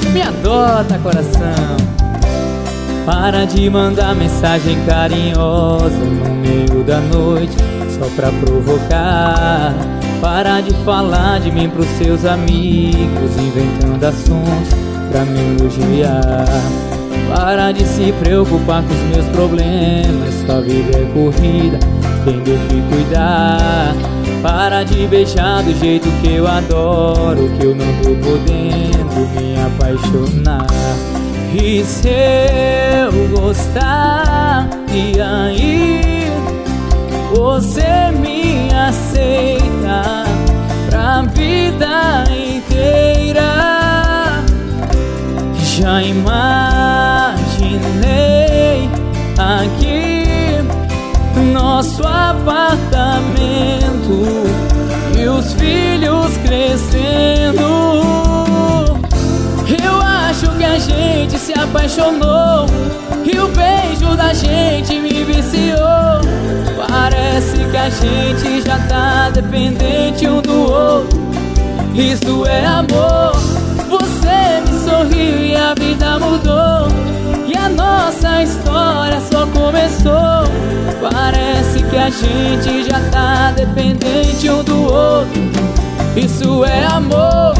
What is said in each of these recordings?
Me adota, coração. Para de mandar mensagem carinhosa no meio da noite, só pra provocar. Para de falar de mim pros seus amigos, inventando assuntos pra me elogiar. Para de se preocupar com os meus problemas, sua vida é corrida, tem que cuidar. Para de beijar do jeito que eu adoro, que eu não tô podendo me apaixonar. E se eu gostar, e aí você me aceita pra vida inteira? Já imaginei aqui nosso apartamento e os filhos crescendo. Eu acho que a gente se apaixonou e o beijo da gente me viciou. Parece que a gente já tá dependente um do outro. Isso é amor. Você me sorriu e a vida mudou, e a nossa história só começou. Parece que a gente já tá dependente um do outro. Isso é amor.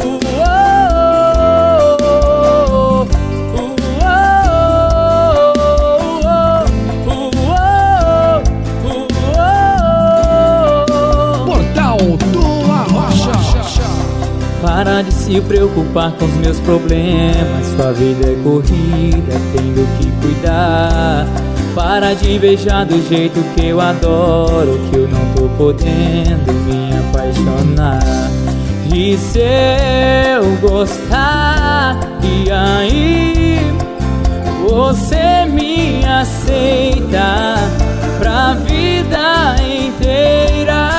Para de se preocupar com os meus problemas, sua vida é corrida, tenho que cuidar. Para de beijar do jeito que eu adoro, que eu não tô podendo me apaixonar. E se eu gostar, e aí você me aceita pra vida inteira?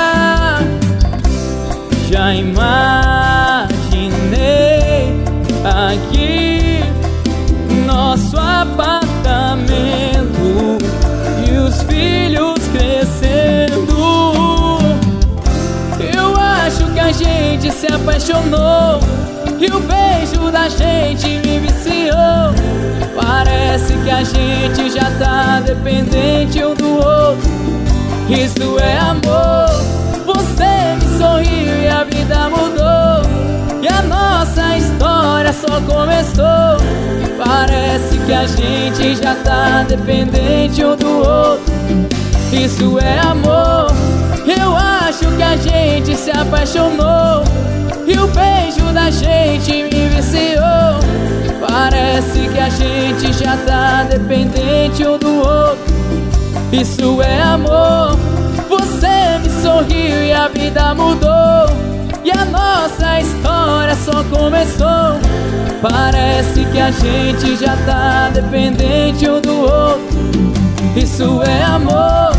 Já imaginei aqui nosso apartamento e os filhos crescendo. Eu acho que a gente se apaixonou e o beijo da gente me viciou. Parece que a gente já tá dependente um do outro. Isso é amor. Você me sorriu e a vida mudou, e a nossa história só começou. Parece que a gente já tá dependente um do outro. Isso é amor. Eu acho que a gente se apaixonou e o beijo da gente me viciou. Parece que a gente já tá dependente um do outro. Isso é amor. Você me sorriu e a vida mudou, e a nossa história só começou. Parece que a gente já tá dependente um do outro. Isso é amor.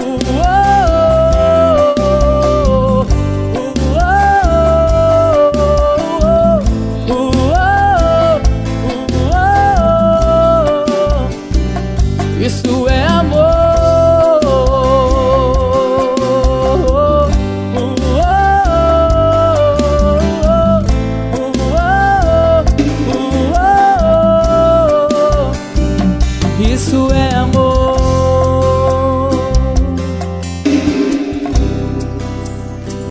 Isso é amor. Isso é